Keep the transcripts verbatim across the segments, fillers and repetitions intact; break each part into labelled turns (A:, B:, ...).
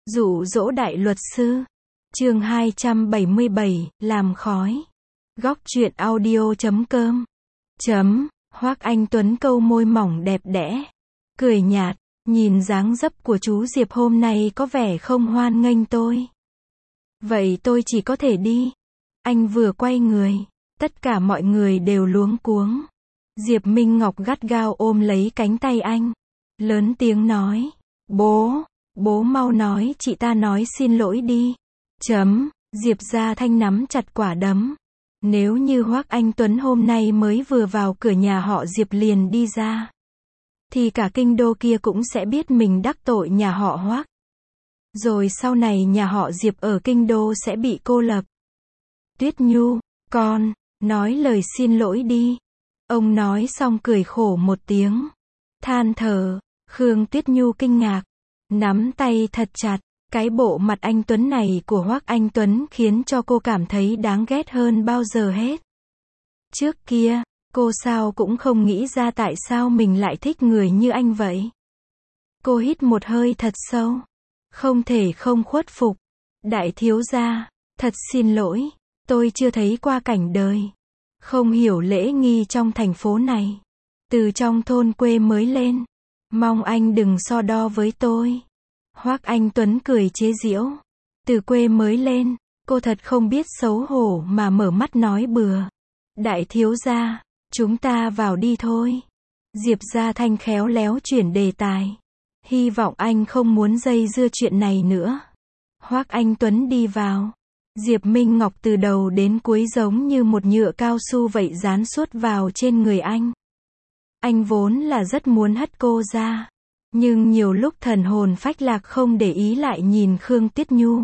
A: Dụ dỗ đại luật sư. Chương hai trăm bảy mươi bảy, làm khói. Góc truyện audio chấm com. Chấm, Hoắc Anh Tuấn câu môi mỏng đẹp đẽ. Cười nhạt, nhìn dáng dấp của chú Diệp hôm nay có vẻ không hoan nghênh tôi. Vậy tôi chỉ có thể đi. Anh vừa quay người, tất cả mọi người đều luống cuống. Diệp Minh Ngọc gắt gao ôm lấy cánh tay anh. Lớn tiếng nói, bố, bố mau nói chị ta nói xin lỗi đi. Chấm, Diệp Gia Thanh nắm chặt quả đấm. Nếu như Hoắc Anh Tuấn hôm nay mới vừa vào cửa nhà họ Diệp liền đi ra, thì cả kinh đô kia cũng sẽ biết mình đắc tội nhà họ Hoắc. Rồi sau này nhà họ Diệp ở kinh đô sẽ bị cô lập. Tuyết Nhu, con, nói lời xin lỗi đi. Ông nói xong cười khổ một tiếng. Than thở, Khương Tuyết Nhu kinh ngạc, nắm tay thật chặt. Cái bộ mặt anh Tuấn này của Hoắc Anh Tuấn khiến cho cô cảm thấy đáng ghét hơn bao giờ hết. Trước kia, cô sao cũng không nghĩ ra tại sao mình lại thích người như anh vậy. Cô hít một hơi thật sâu. Không thể không khuất phục. Đại thiếu gia, thật xin lỗi, tôi chưa thấy qua cảnh đời. Không hiểu lễ nghi trong thành phố này. Từ trong thôn quê mới lên. Mong anh đừng so đo với tôi. Hoắc Anh Tuấn cười chế giễu. Từ quê mới lên, cô thật không biết xấu hổ mà mở mắt nói bừa. Đại thiếu gia, chúng ta vào đi thôi. Diệp Gia Thanh khéo léo chuyển đề tài. Hy vọng anh không muốn dây dưa chuyện này nữa. Hoắc Anh Tuấn đi vào. Diệp Minh Ngọc từ đầu đến cuối giống như một nhựa cao su vậy dán suốt vào trên người anh. Anh vốn là rất muốn hất cô ra. Nhưng nhiều lúc thần hồn phách lạc không để ý lại nhìn Khương Tuyết Nhu.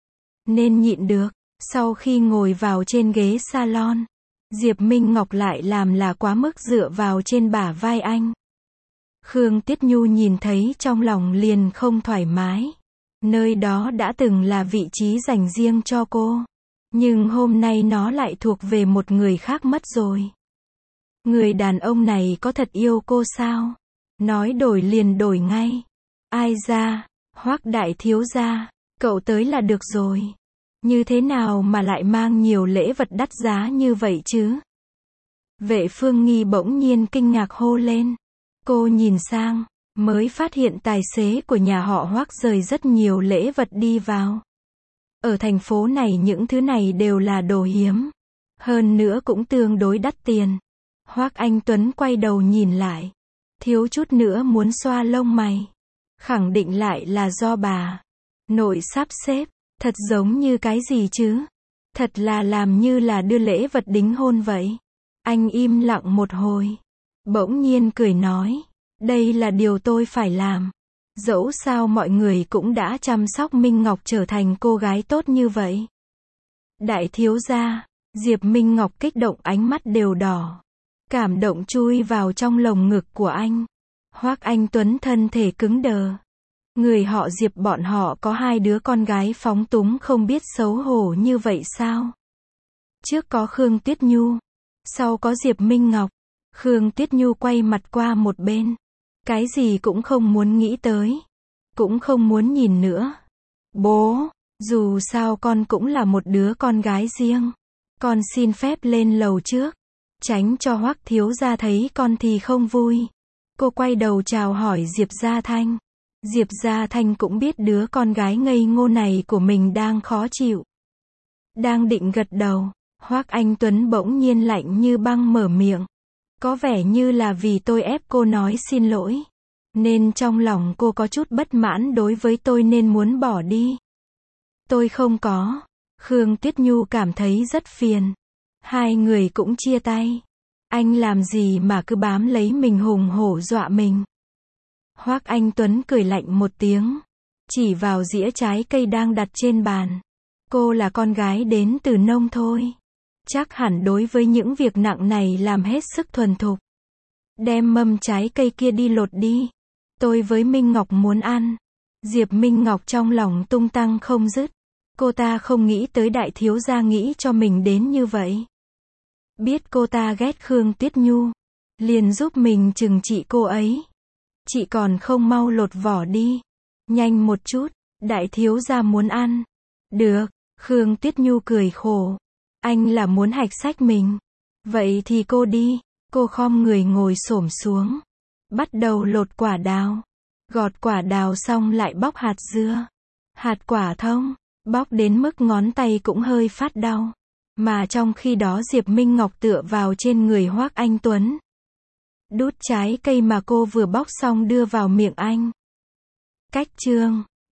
A: Nên nhịn được. Sau khi ngồi vào trên ghế salon, Diệp Minh Ngọc lại làm là quá mức dựa vào trên bả vai anh. Khương Tuyết Nhu nhìn thấy trong lòng liền không thoải mái. Nơi đó đã từng là vị trí dành riêng cho cô. Nhưng hôm nay nó lại thuộc về một người khác mất rồi. Người đàn ông này có thật yêu cô sao? Nói đổi liền đổi ngay. Ai ra, Hoắc đại thiếu gia, cậu tới là được rồi. Như thế nào mà lại mang nhiều lễ vật đắt giá như vậy chứ? Vệ Phương Nghi bỗng nhiên kinh ngạc hô lên. Cô nhìn sang, mới phát hiện tài xế của nhà họ Hoắc rời rất nhiều lễ vật đi vào. Ở thành phố này những thứ này đều là đồ hiếm. Hơn nữa cũng tương đối đắt tiền. Hoắc Anh Tuấn quay đầu nhìn lại. Thiếu chút nữa muốn xoa lông mày. Khẳng định lại là do bà nội sắp xếp. Thật giống như cái gì chứ? Thật là làm như là đưa lễ vật đính hôn vậy. Anh im lặng một hồi. Bỗng nhiên cười nói. Đây là điều tôi phải làm. Dẫu sao mọi người cũng đã chăm sóc Minh Ngọc trở thành cô gái tốt như vậy. Đại thiếu gia, Diệp Minh Ngọc kích động ánh mắt đều đỏ. Cảm động chui vào trong lồng ngực của anh. Hoắc Anh Tuấn thân thể cứng đờ. Người họ Diệp bọn họ có hai đứa con gái phóng túng không biết xấu hổ như vậy sao? Trước có Khương Tuyết Nhu, sau có Diệp Minh Ngọc. Khương Tuyết Nhu quay mặt qua một bên. Cái gì cũng không muốn nghĩ tới. Cũng không muốn nhìn nữa. Bố, dù sao con cũng là một đứa con gái riêng. Con xin phép lên lầu trước. Tránh cho Hoắc thiếu gia thấy con thì không vui. Cô quay đầu chào hỏi Diệp Gia Thanh. Diệp Gia Thanh cũng biết đứa con gái ngây ngô này của mình đang khó chịu. Đang định gật đầu, Hoắc Anh Tuấn bỗng nhiên lạnh như băng mở miệng. Có vẻ như là vì tôi ép cô nói xin lỗi. Nên trong lòng cô có chút bất mãn đối với tôi nên muốn bỏ đi. Tôi không có. Khương Tuyết Nhu cảm thấy rất phiền. Hai người cũng chia tay. Anh làm gì mà cứ bám lấy mình hùng hổ dọa mình. Hoắc Anh Tuấn cười lạnh một tiếng. Chỉ vào dĩa trái cây đang đặt trên bàn. Cô là con gái đến từ nông thôi. Chắc hẳn đối với những việc nặng này làm hết sức thuần thục. Đem mâm trái cây kia đi lột đi. Tôi với Minh Ngọc muốn ăn. Diệp Minh Ngọc trong lòng tung tăng không dứt. Cô ta không nghĩ tới đại thiếu gia nghĩ cho mình đến như vậy. Biết cô ta ghét Khương Tuyết Nhu. Liền giúp mình trừng trị cô ấy. Chị còn không mau lột vỏ đi. Nhanh một chút. Đại thiếu gia muốn ăn. Được, Khương Tuyết Nhu cười khổ. Anh là muốn hạch sách mình. Vậy thì cô đi. Cô khom người ngồi xổm xuống. Bắt đầu lột quả đào. Gọt quả đào xong lại bóc hạt dưa. Hạt quả thông. Bóc đến mức ngón tay cũng hơi phát đau. Mà trong khi đó Diệp Minh Ngọc tựa vào trên người Hoắc Anh Tuấn. Đút trái cây mà cô vừa bóc xong đưa vào miệng anh. Cách chương